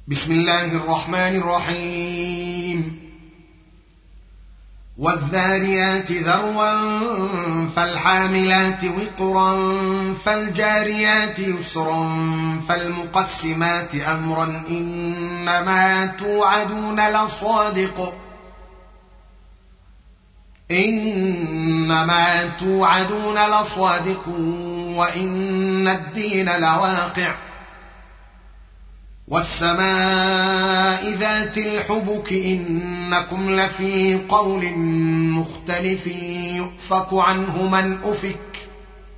بسم الله الرحمن الرحيم. والذاريات ذروا فالحاملات وقرا فالجاريات يسرا فالمقسمات أمرا إنما توعدون لصادق وإن الدين لواقع. والسماء ذات الحبك إنكم لفي قول مختلف يؤفك عنه من أفك.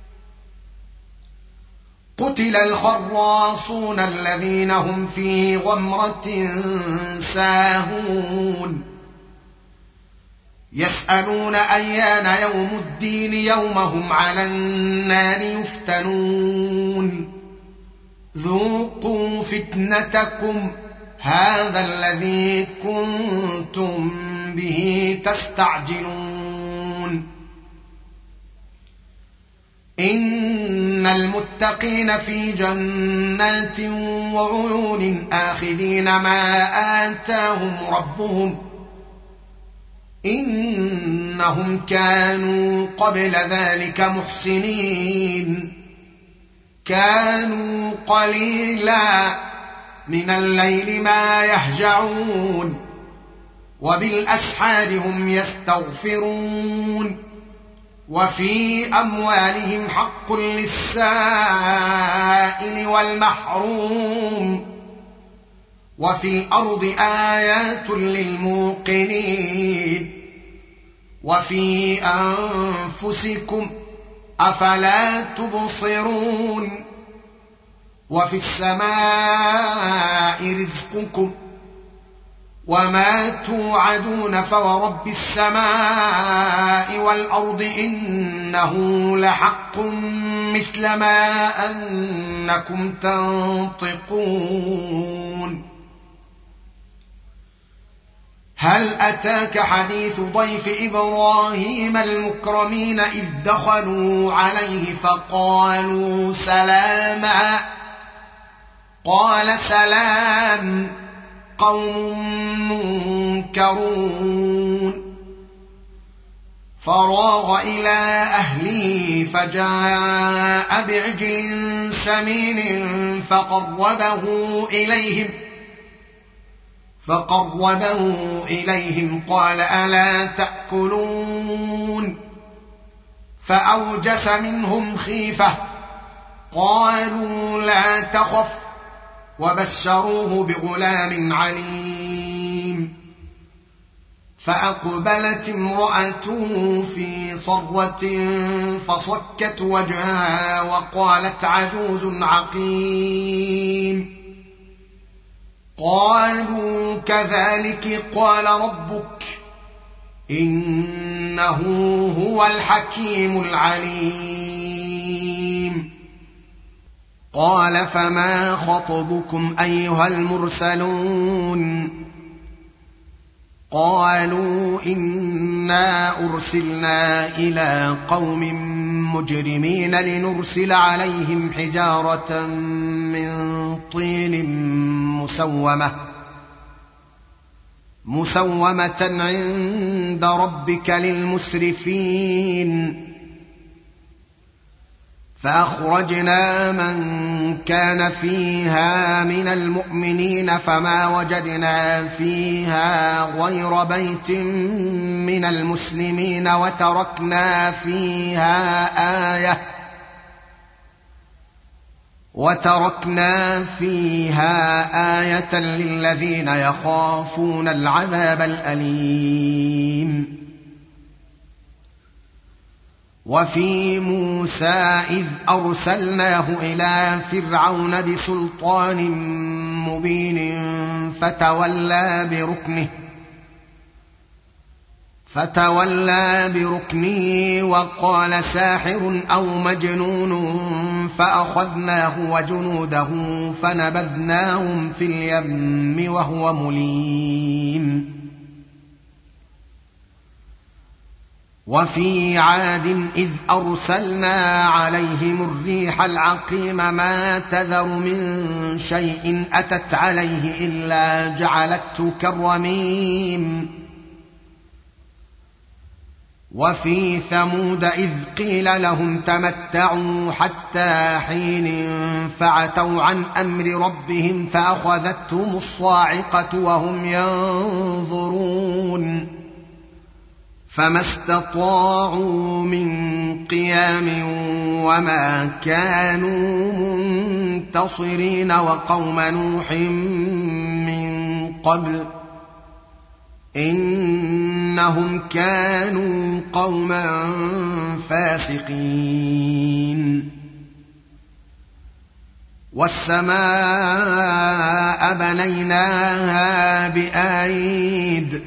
قتل الخراصون الذين هم في غمرة ساهون يسألون أيان يوم الدين يوم هم على النار يفتنون. ذوقوا فتنتكم هذا الذي كنتم به تستعجلون. إن المتقين في جنات وعيون آخذين ما آتاهم ربهم إنهم كانوا قبل ذلك محسنين. كانوا قليلا من الليل ما يهجعون وبالأسحار هم يستغفرون. وفي أموالهم حق للسائل والمحروم. وفي الأرض آيات للموقنين. وفي أنفسكم أفلا تبصرون. وفي السماء رزقكم وما توعدون فورب السماء والأرض إنه لحق مثل ما أنكم تنطقون. هل أتاك حديث ضيف إبراهيم المكرمين إذ دخلوا عليه فقالوا سلاما قال سلام قوم منكرون. فراغ إلى أهله فجاء بعجل سمين فقربه إليهم قال ألا تأكلون. فأوجس منهم خيفة قالوا لا تخف وبشروه بغلام عليم. فأقبلت امرأته في صرة فصكت وجهها وقالت عجوز عقيم. قالوا كذلك قال ربك إنه هو الحكيم العليم. قال فما خطبكم أيها المرسلون. قالوا إنا أرسلنا إلى قوم مجرمين لنرسل عليهم حجارة من طين مسومة عند ربك للمسرفين. فأخرجنا من كان فيها من المؤمنين فما وجدنا فيها غير بيت من المسلمين وتركنا فيها آية للذين يخافون العذاب الأليم. وفي موسى إذ أرسلناه إلى فرعون بسلطان مبين فتولى بركنه وقال ساحر أو مجنون. فأخذناه وجنوده فنبذناهم في اليم وهو مليم. وفي عاد إذ أرسلنا عليهم الريح العقيم ما تذر من شيء أتت عليه إلا جعلته كالرميم وفي ثمود إذ قيل لهم تمتعوا حتى حين فعتوا عن أمر ربهم فأخذتهم الصاعقة وهم ينظرون فما استطاعوا من قيام وما كانوا منتصرين وقوم نوح من قبل إنهم كانوا قوما فاسقين والسماء بنيناها بأيد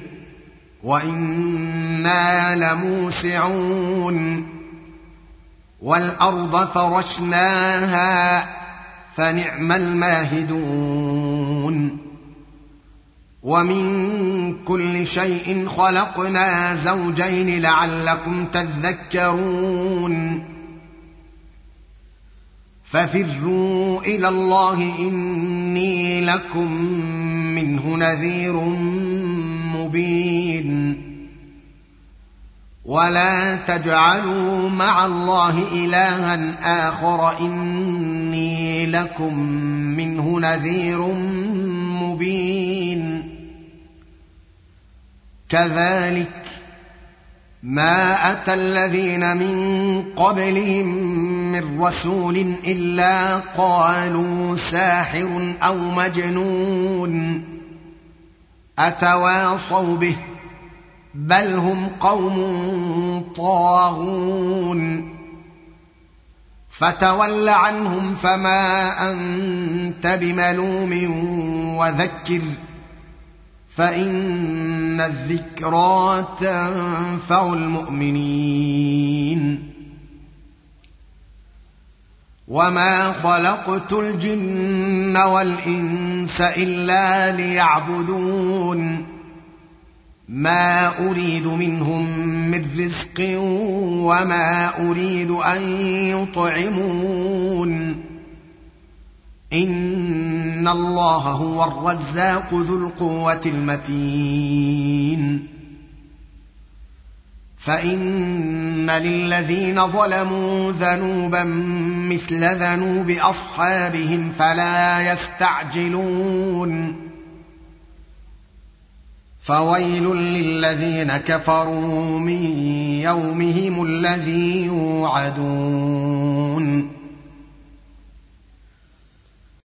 وإنا لموسعون والأرض فرشناها فنعم الماهدون ومن كل شيء خلقنا زوجين لعلكم تذكرون ففروا إلى الله إني لكم منه نذير مبين ولا تجعلوا مع الله إلها آخر إني لكم منه نذير مبين كذلك ما أتى الذين من قبلهم من رسول إلا قالوا ساحر أو مجنون أتواصوا به بل هم قوم طاغون فتول عنهم فما أنت بملوم وذكر فإن الذكرى تنفع المؤمنين وما خلقت الجن والإنس إلا ليعبدون ما أريد منهم من رزق وما أريد أن يطعمون إن الله هو الرزاق ذو القوة المتين فإن للذين ظلموا ذنوبا مثل ذنوب أصحابهم فلا يستعجلون فويل للذين كفروا من يومهم الذي يوعدون